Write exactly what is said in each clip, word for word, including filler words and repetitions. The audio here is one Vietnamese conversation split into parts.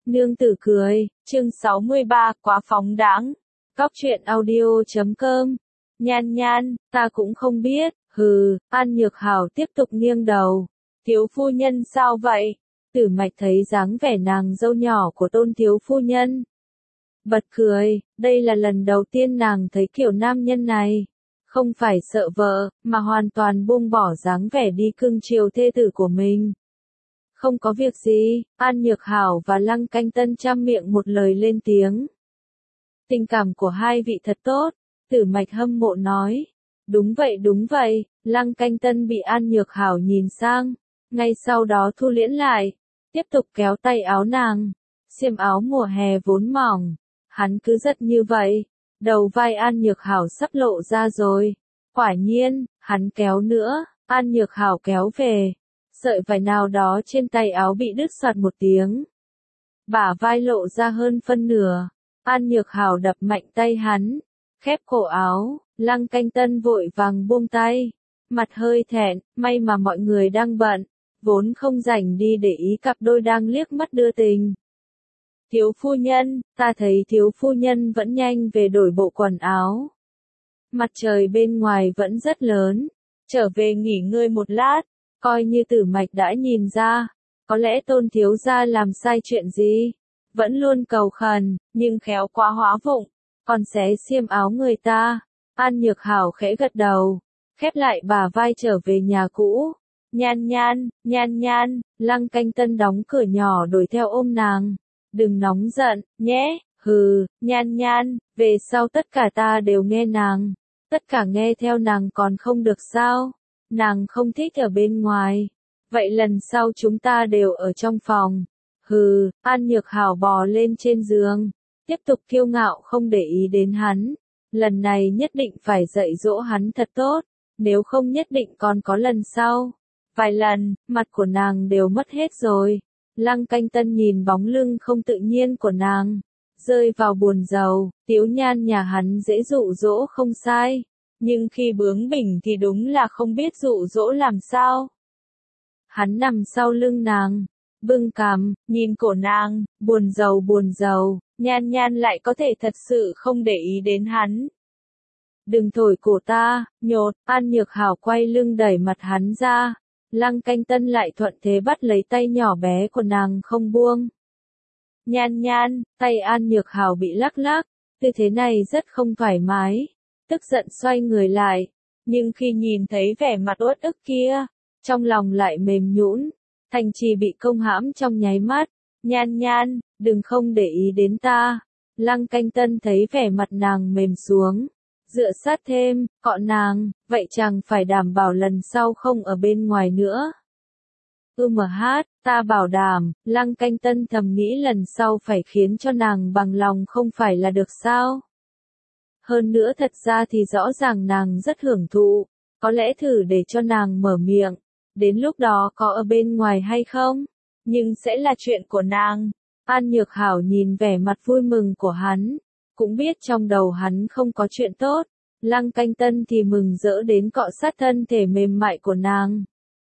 Nương tử cười, chương sáu mươi ba, quá phóng đãng. Góc truyện audio chấm com. Nhan nhan, ta cũng không biết, hừ, An Nhược Hảo tiếp tục nghiêng đầu. Thiếu phu nhân sao vậy? Tử Mạch thấy dáng vẻ nàng dâu nhỏ của Tôn thiếu phu nhân. Bật cười, đây là lần đầu tiên nàng thấy kiểu nam nhân này. Không phải sợ vợ, mà hoàn toàn buông bỏ dáng vẻ đi cưng chiều thê tử của mình. Không có việc gì, An Nhược Hảo và Lăng Canh Tân chăm miệng một lời lên tiếng. Tình cảm của hai vị thật tốt, Tử Mạch hâm mộ nói. Đúng vậy đúng vậy, Lăng Canh Tân bị An Nhược Hảo nhìn sang, ngay sau đó thu liễm lại, tiếp tục kéo tay áo nàng. Xiêm áo mùa hè vốn mỏng, hắn cứ giật như vậy, đầu vai An Nhược Hảo sắp lộ ra rồi. Quả nhiên, hắn kéo nữa, An Nhược Hảo kéo về. Sợi vải nào đó trên tay áo bị đứt soạt một tiếng. Bả vai lộ ra hơn phân nửa. An Nhược Hảo đập mạnh tay hắn, khép cổ áo, Lăng Canh Tân vội vàng buông tay. Mặt hơi thẹn, may mà mọi người đang bận, vốn không rảnh đi để ý cặp đôi đang liếc mắt đưa tình. Thiếu phu nhân, ta thấy thiếu phu nhân vẫn nhanh về đổi bộ quần áo. Mặt trời bên ngoài vẫn rất lớn, trở về nghỉ ngơi một lát. Coi như Tử Mạch đã nhìn ra, có lẽ Tôn thiếu gia làm sai chuyện gì, vẫn luôn cầu khẩn, nhưng khéo quá hóa vụng, còn xé xiêm áo người ta. An Nhược Hảo khẽ gật đầu, khép lại bả vai trở về nhà cũ. Nhan nhan, nhan nhan, Lăng Canh Tân đóng cửa nhỏ đuổi theo ôm nàng. Đừng nóng giận, nhé, hừ, nhan nhan, về sau tất cả ta đều nghe nàng, tất cả nghe theo nàng còn không được sao? Nàng không thích ở bên ngoài. Vậy lần sau chúng ta đều ở trong phòng. Hừ, An Nhược Hảo bò lên trên giường, tiếp tục kiêu ngạo không để ý đến hắn. Lần này nhất định phải dạy dỗ hắn thật tốt, nếu không nhất định còn có lần sau. Vài lần, mặt của nàng đều mất hết rồi. Lăng Canh Tân nhìn bóng lưng không tự nhiên của nàng, rơi vào buồn rầu. Tiếu Nhan nhà hắn dễ dụ dỗ không sai. Nhưng khi bướng bỉnh thì đúng là không biết dụ dỗ làm sao. Hắn nằm sau lưng nàng, bưng cằm, nhìn cổ nàng, buồn rầu buồn rầu, nhan nhan lại có thể thật sự không để ý đến hắn. Đừng thổi cổ ta, nhột, An Nhược Hảo quay lưng đẩy mặt hắn ra. Lăng Canh Tân lại thuận thế bắt lấy tay nhỏ bé của nàng không buông. Nhan nhan, tay An Nhược Hảo bị lắc lắc, tư thế này rất không thoải mái. Tức giận xoay người lại, nhưng khi nhìn thấy vẻ mặt uất ức kia, trong lòng lại mềm nhũn, thành trì bị công hãm trong nháy mắt. Nhan nhan, đừng không để ý đến ta. Lăng Canh Tân thấy vẻ mặt nàng mềm xuống, dựa sát thêm, cọ nàng, vậy chẳng phải đảm bảo lần sau không ở bên ngoài nữa. Ừ mà hát, ta bảo đảm, Lăng Canh Tân thầm nghĩ lần sau phải khiến cho nàng bằng lòng không phải là được sao. Hơn nữa thật ra thì rõ ràng nàng rất hưởng thụ, có lẽ thử để cho nàng mở miệng, đến lúc đó có ở bên ngoài hay không, nhưng sẽ là chuyện của nàng. An Nhược Hảo nhìn vẻ mặt vui mừng của hắn, cũng biết trong đầu hắn không có chuyện tốt. Lăng Canh Tân thì mừng rỡ đến cọ sát thân thể mềm mại của nàng.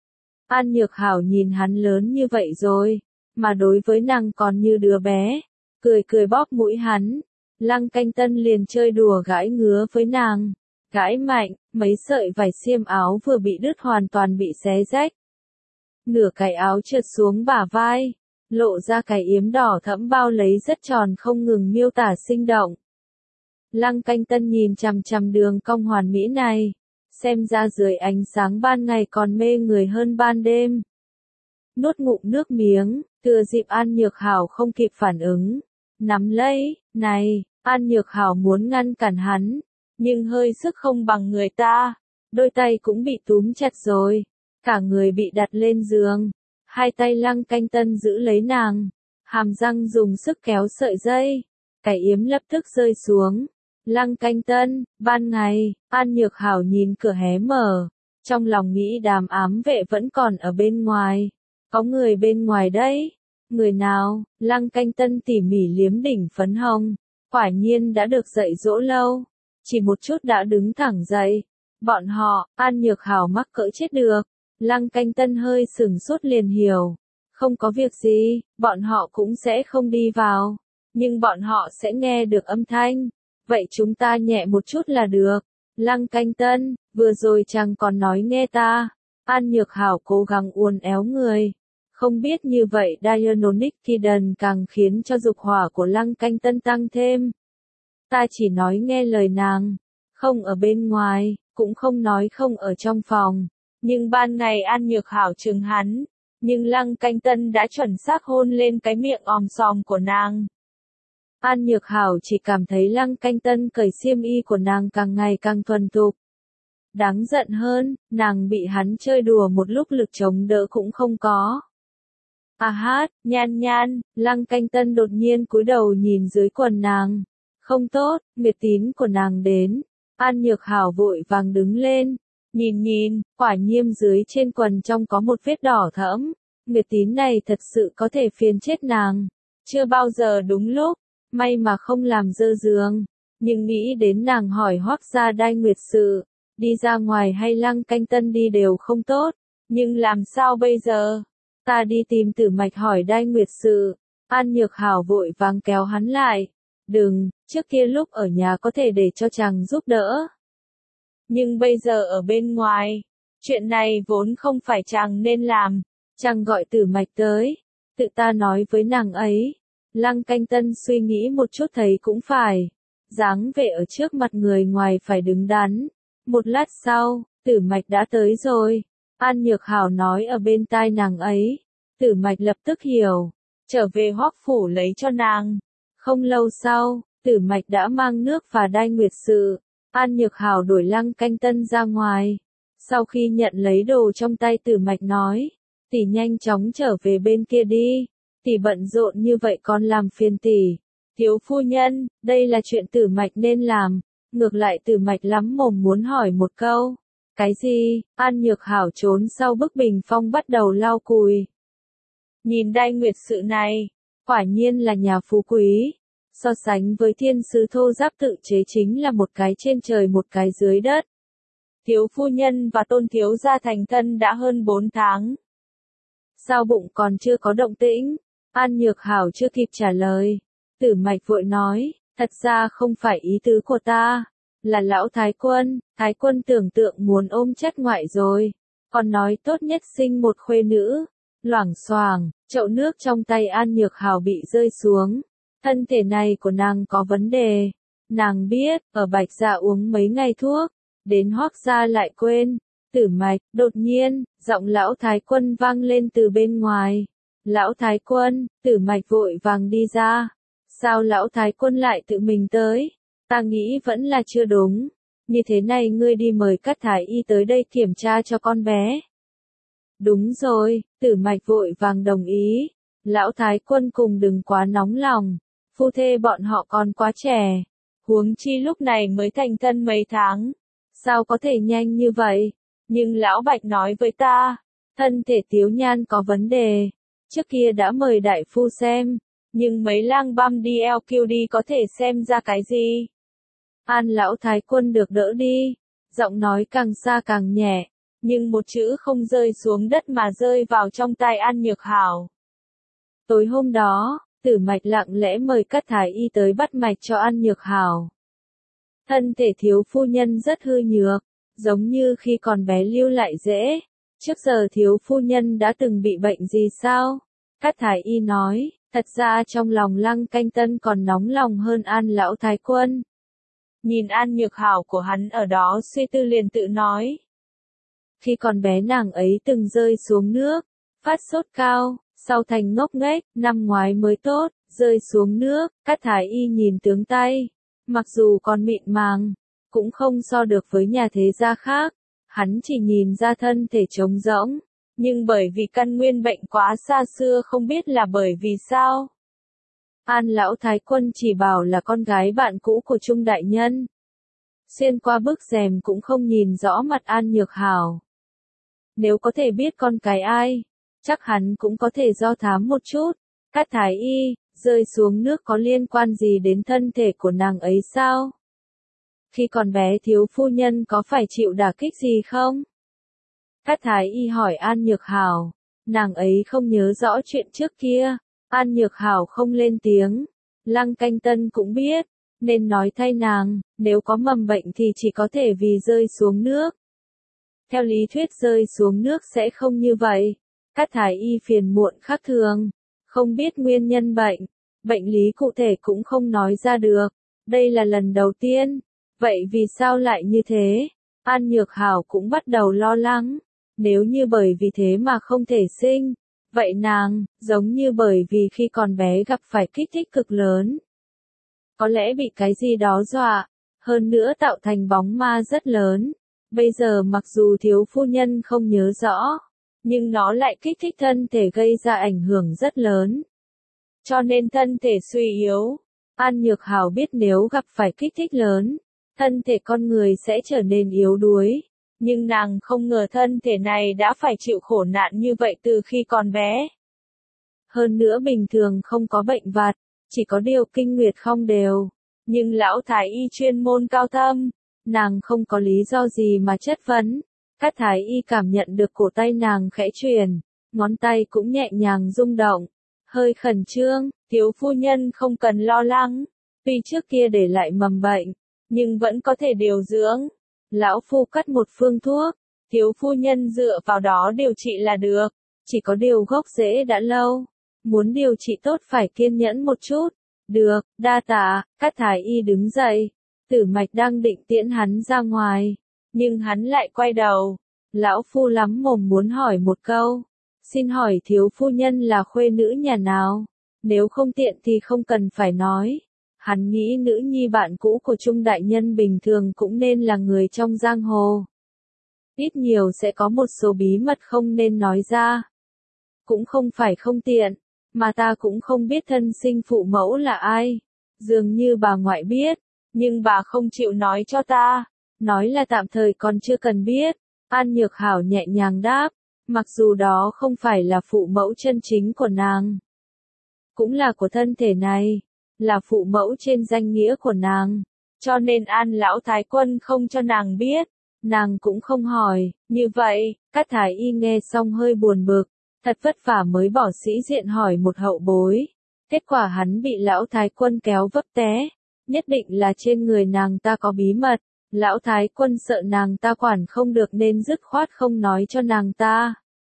An Nhược Hảo nhìn hắn lớn như vậy rồi, mà đối với nàng còn như đứa bé, cười cười bóp mũi hắn. Lăng Canh Tân liền chơi đùa gãi ngứa với nàng, gãi mạnh, mấy sợi vải xiêm áo vừa bị đứt hoàn toàn bị xé rách. Nửa cái áo trượt xuống bả vai, lộ ra cái yếm đỏ thẫm bao lấy rất tròn không ngừng miêu tả sinh động. Lăng Canh Tân nhìn chằm chằm đường cong hoàn mỹ này, xem ra dưới ánh sáng ban ngày còn mê người hơn ban đêm. Nuốt ngụm nước miếng, thừa dịp An Nhược Hảo không kịp phản ứng, nắm lấy, này. An Nhược Hảo muốn ngăn cản hắn, nhưng hơi sức không bằng người ta, đôi tay cũng bị túm chặt rồi, cả người bị đặt lên giường, hai tay Lăng Canh Tân giữ lấy nàng, hàm răng dùng sức kéo sợi dây, cái yếm lập tức rơi xuống. Lăng Canh Tân, ban ngày, An Nhược Hảo nhìn cửa hé mở, trong lòng nghĩ Đàm ám vệ vẫn còn ở bên ngoài, có người bên ngoài đấy, người nào? Lăng Canh Tân tỉ mỉ liếm đỉnh phấn hồng. Quả nhiên đã được dạy dỗ lâu, chỉ một chút đã đứng thẳng dậy. Bọn họ, An Nhược Hảo mắc cỡ chết được. Lăng Canh Tân hơi sừng sốt liền hiểu. Không có việc gì, bọn họ cũng sẽ không đi vào. Nhưng bọn họ sẽ nghe được âm thanh. Vậy chúng ta nhẹ một chút là được. Lăng Canh Tân, vừa rồi chàng còn nói nghe ta. An Nhược Hảo cố gắng uốn éo người. Không biết như vậy Dionysic Kidden càng khiến cho dục hỏa của Lăng Canh Tân tăng thêm. Ta chỉ nói nghe lời nàng. Không ở bên ngoài, cũng không nói không ở trong phòng. Nhưng ban ngày An Nhược Hảo chừng hắn. Nhưng Lăng Canh Tân đã chuẩn xác hôn lên cái miệng òm sòm của nàng. An Nhược Hảo chỉ cảm thấy Lăng Canh Tân cởi xiêm y của nàng càng ngày càng thuần thục. Đáng giận hơn, nàng bị hắn chơi đùa một lúc lực chống đỡ cũng không có. À hát, nhan nhan, Lăng Canh Tân đột nhiên cúi đầu nhìn dưới quần nàng. Không tốt, miệt tín của nàng đến. An Nhược Hảo vội vàng đứng lên. Nhìn nhìn, quả nhiên dưới trên quần trong có một vết đỏ thẫm. Miệt tín này thật sự có thể phiền chết nàng. Chưa bao giờ đúng lúc, may mà không làm dơ giường. Nhưng nghĩ đến nàng hỏi Hoắc Gia Đai Nguyệt sự, đi ra ngoài hay Lăng Canh Tân đi đều không tốt. Nhưng làm sao bây giờ? Ta đi tìm Tử Mạch hỏi Đai Nguyệt sự. An Nhược Hảo vội vàng kéo hắn lại. Đừng, trước kia lúc ở nhà có thể để cho chàng giúp đỡ. Nhưng bây giờ ở bên ngoài, chuyện này vốn không phải chàng nên làm. Chàng gọi Tử Mạch tới, tự ta nói với nàng ấy. Lăng Canh Tân suy nghĩ một chút thấy cũng phải. Dáng vẻ ở trước mặt người ngoài phải đứng đắn. Một lát sau, Tử Mạch đã tới rồi. An Nhược Hảo nói ở bên tai nàng ấy. Tử Mạch lập tức hiểu. Trở về Hoắc phủ lấy cho nàng. Không lâu sau, Tử Mạch đã mang nước và Đai Nguyệt sự. An Nhược Hảo đuổi Lăng Canh Tân ra ngoài. Sau khi nhận lấy đồ trong tay Tử Mạch nói. Tỷ nhanh chóng trở về bên kia đi. Tỷ bận rộn như vậy còn làm phiền tỷ. Thiếu phu nhân, đây là chuyện Tử Mạch nên làm. Ngược lại Tử Mạch lắm mồm muốn hỏi một câu. Cái gì? An Nhược Hảo trốn sau bức bình phong bắt đầu lau cùi. Nhìn Đai Nguyệt sự này, quả nhiên là nhà phú quý. So sánh với thiên sứ thô giáp tự chế chính là một cái trên trời một cái dưới đất. Thiếu phu nhân và Tôn thiếu gia thành thân đã hơn bốn tháng. Sao bụng còn chưa có động tĩnh? An Nhược Hảo chưa kịp trả lời. Tử Mạch vội nói, thật ra không phải ý tứ của ta. Là lão Thái Quân, Thái Quân tưởng tượng muốn ôm chất ngoại rồi. Còn nói tốt nhất sinh một khuê nữ. Loảng xoảng, chậu nước trong tay An Nhược Hảo bị rơi xuống. Thân thể này của nàng có vấn đề. Nàng biết, ở Bạch Gia uống mấy ngày thuốc. Đến Hoắc Gia lại quên. Tử Mạch, đột nhiên, giọng lão Thái Quân vang lên từ bên ngoài. Lão Thái Quân, Tử Mạch vội vàng đi ra. Sao lão Thái Quân lại tự mình tới? Ta nghĩ vẫn là chưa đúng. Như thế này ngươi đi mời các thái y tới đây kiểm tra cho con bé. Đúng rồi, Tử Mạch vội vàng đồng ý. Lão Thái Quân cùng đừng quá nóng lòng. Phu thê bọn họ còn quá trẻ. Huống chi lúc này mới thành thân mấy tháng. Sao có thể nhanh như vậy? Nhưng Lão Bạch nói với ta, thân thể Tiếu Nhan có vấn đề. Trước kia đã mời đại phu xem. Nhưng mấy lang băm đi eo kiu đi có thể xem ra cái gì? An Lão Thái Quân được đỡ đi. Giọng nói càng xa càng nhẹ. Nhưng một chữ không rơi xuống đất mà rơi vào trong tai An Nhược Hảo. Tối hôm đó, Tử Mạch lặng lẽ mời các thái y tới bắt mạch cho An Nhược Hảo. Thân thể thiếu phu nhân rất hư nhược, giống như khi còn bé lưu lại dễ. Trước giờ thiếu phu nhân đã từng bị bệnh gì sao? Các thái y nói, thật ra trong lòng Lăng Canh Tân còn nóng lòng hơn An Lão Thái Quân. Nhìn An Nhược Hảo của hắn ở đó suy tư liền tự nói. Khi còn bé nàng ấy từng rơi xuống nước, phát sốt cao, sau thành ngốc nghếch, năm ngoái mới tốt, rơi xuống nước, các thái y nhìn tướng tay. Mặc dù còn mịn màng, cũng không so được với nhà thế gia khác, hắn chỉ nhìn ra thân thể trống rỗng, nhưng bởi vì căn nguyên bệnh quá xa xưa không biết là bởi vì sao. An Lão Thái Quân chỉ bảo là con gái bạn cũ của Trung Đại Nhân. Xuyên qua bức rèm cũng không nhìn rõ mặt An Nhược Hảo. Nếu có thể biết con cái ai, chắc hắn cũng có thể do thám một chút. Các thái y, rơi xuống nước có liên quan gì đến thân thể của nàng ấy sao? Khi còn bé thiếu phu nhân có phải chịu đả kích gì không? Các thái y hỏi An Nhược Hảo. Nàng ấy không nhớ rõ chuyện trước kia. An Nhược Hảo không lên tiếng. Lăng Canh Tân cũng biết, nên nói thay nàng, nếu có mầm bệnh thì chỉ có thể vì rơi xuống nước. Theo lý thuyết rơi xuống nước sẽ không như vậy. Cát Thái Y phiền muộn khác thường, không biết nguyên nhân bệnh, bệnh lý cụ thể cũng không nói ra được. Đây là lần đầu tiên. Vậy vì sao lại như thế? An Nhược Hảo cũng bắt đầu lo lắng. Nếu như bởi vì thế mà không thể sinh, vậy nàng, giống như bởi vì khi còn bé gặp phải kích thích cực lớn. Có lẽ bị cái gì đó dọa, hơn nữa tạo thành bóng ma rất lớn. Bây giờ mặc dù thiếu phu nhân không nhớ rõ, nhưng nó lại kích thích thân thể gây ra ảnh hưởng rất lớn. Cho nên thân thể suy yếu. An Nhược Hảo biết nếu gặp phải kích thích lớn, thân thể con người sẽ trở nên yếu đuối. Nhưng nàng không ngờ thân thể này đã phải chịu khổ nạn như vậy từ khi còn bé. Hơn nữa bình thường không có bệnh vặt, chỉ có điều kinh nguyệt không đều. Nhưng lão thái y chuyên môn cao thâm, nàng không có lý do gì mà chất vấn. Cát Thái Y cảm nhận được cổ tay nàng khẽ chuyển, ngón tay cũng nhẹ nhàng rung động, hơi khẩn trương. Thiếu phu nhân không cần lo lắng, tuy trước kia để lại mầm bệnh, nhưng vẫn có thể điều dưỡng. Lão phu cắt một phương thuốc, thiếu phu nhân dựa vào đó điều trị là được, chỉ có điều gốc rễ đã lâu, muốn điều trị tốt phải kiên nhẫn một chút. Được, đa tạ. Cát Thái Y đứng dậy, Tử Mạch đang định tiễn hắn ra ngoài, nhưng hắn lại quay đầu. Lão phu lắm mồm muốn hỏi một câu, xin hỏi thiếu phu nhân là khuê nữ nhà nào? Nếu không tiện thì không cần phải nói. Hắn nghĩ nữ nhi bạn cũ của Trung đại nhân bình thường cũng nên là người trong giang hồ. Ít nhiều sẽ có một số bí mật không nên nói ra. Cũng không phải không tiện, mà ta cũng không biết thân sinh phụ mẫu là ai. Dường như bà ngoại biết, nhưng bà không chịu nói cho ta. Nói là tạm thời còn chưa cần biết. An Nhược Hảo nhẹ nhàng đáp, mặc dù đó không phải là phụ mẫu chân chính của nàng, cũng là của thân thể này, là phụ mẫu trên danh nghĩa của nàng, cho nên An lão thái quân không cho nàng biết, nàng cũng không hỏi. Như vậy, Cát Thái Y nghe xong hơi buồn bực, thật vất vả mới bỏ sĩ diện hỏi một hậu bối, kết quả hắn bị lão thái quân kéo vấp té, nhất định là trên người nàng ta có bí mật. Lão thái quân sợ nàng ta quản không được nên dứt khoát không nói cho nàng ta.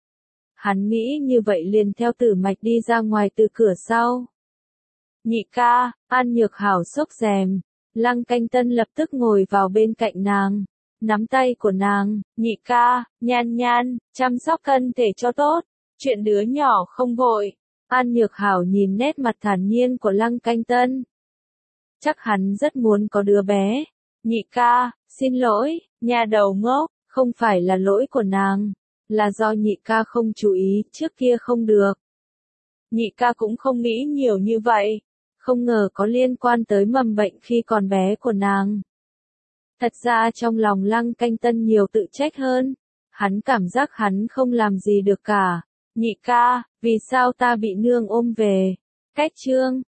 Hắn nghĩ như vậy liền theo Tử Mạch đi ra ngoài từ cửa sau. Nhị ca. An Nhược Hảo xốc rèm, Lăng Canh Tân lập tức ngồi vào bên cạnh nàng, nắm tay của nàng. Nhị ca, Nhan Nhan, chăm sóc thân thể cho tốt, chuyện đứa nhỏ không vội. An Nhược Hảo nhìn nét mặt thản nhiên của Lăng Canh Tân. Chắc hắn rất muốn có đứa bé. Nhị ca, xin lỗi, nhà đầu ngốc, không phải là lỗi của nàng, là do nhị ca không chú ý, trước kia không được. Nhị ca cũng không nghĩ nhiều như vậy, không ngờ có liên quan tới mầm bệnh khi còn bé của nàng. Thật ra trong lòng Lăng Canh Tân nhiều tự trách hơn, hắn cảm giác hắn không làm gì được cả. Nhị ca, vì sao ta bị nương ôm về? Cách chương